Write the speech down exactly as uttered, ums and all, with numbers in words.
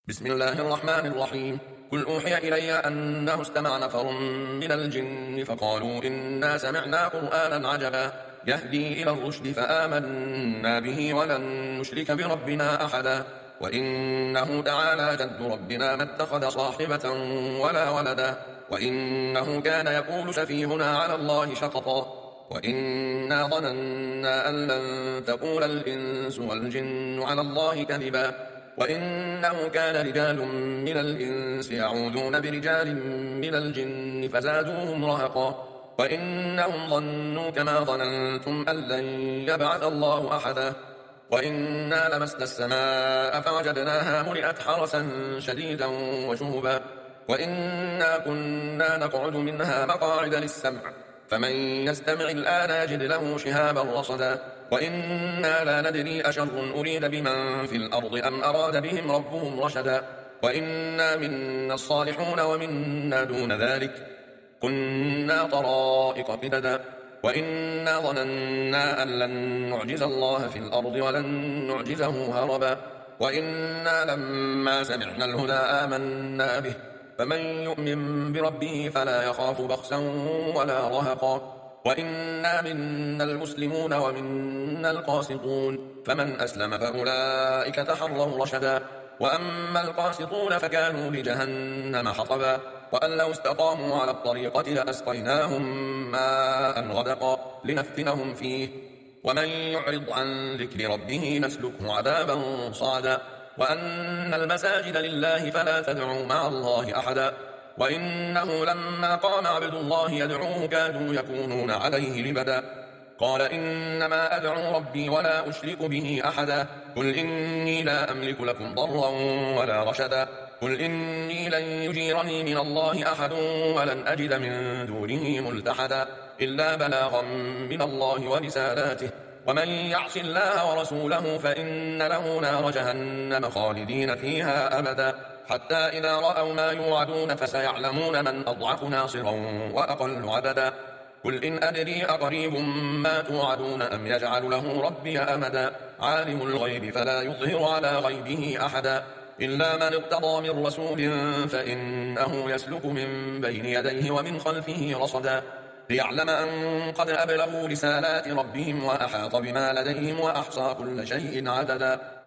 بسم الله الرحمن الرحيم. قل أوحي إلي أنه استمع نفر من الجن فقالوا إنا سمعنا قرآنا عجبا يهدي إلى الرشد فآمنا به ولن نشرك بربنا أحدا وإنه تعالى جد ربنا ما اتخذ صاحبة ولا ولدا وإنه كان يقول سفيهنا على الله شططا وإنا ظننا أن لن تقول الإنس والجن على الله كذبا وإنه كان رجال من الإنس يعوذون برجال من الجن فزادوهم رهقا وإنهم ظنوا كما ظننتم أن لن يبعث الله أحدا وإنا لمسنا السماء فوجدناها ملئت حرسا شديدا وشهبا وإنا كنا نقعد منها مقاعد للسمع فمن يستمع الآن يجد له شهابا رصدا وإنا لا ندري أشر أريد بمن في الأرض أم أراد بهم ربهم رشدا وإنا منا الصالحون ومنا دون ذلك كنا طرائق قددا وإنا ظننا أن لن نعجز الله في الأرض ولن نعجزه هربا وإنا لما سمعنا الهدى آمنا به فمن يؤمن بربه فلا يخاف بخسا ولا رهقا وإنا منا المسلمون ومنا القاسطون فمن أسلم فأولئك تحروا رشدا وأما القاسطون فكانوا لجهنم حطبا وأن لو استقاموا على الطريقة لأسقيناهم ماء غدقا لنفتنهم فيه ومن يعرض عن ذكر ربه نسلكه عذابا صعدا وأن المساجد لله فلا تدعوا مع الله أحدا وإنه لما قام عبد الله يدعوه كادوا يكونون عليه لبدا قال إنما أدعو ربي ولا أشرك به أحدا قل إني لا أملك لكم ضرا ولا رشدا قل إني لن يجيرني من الله أحد ولن أجد من دونه ملتحدا إلا بلاغا من الله ورسالاته ومن يعص الله ورسوله فإن له نار جهنم خالدين فيها أبدا حتى إذا رأوا ما يوعدون فسيعلمون من أضعف ناصرا وأقل عددا قل إن أدري أقريب ما توعدون أم يجعل له ربي أمدا عالم الغيب فلا يظهر على غيبه أحدا إلا من ارتضى من رسول فإنه يسلك من بين يديه ومن خلفه رصدا ليعلم أن قد أبلغوا رسالات ربهم وأحاط بما لديهم وأحصى كل شيء عددا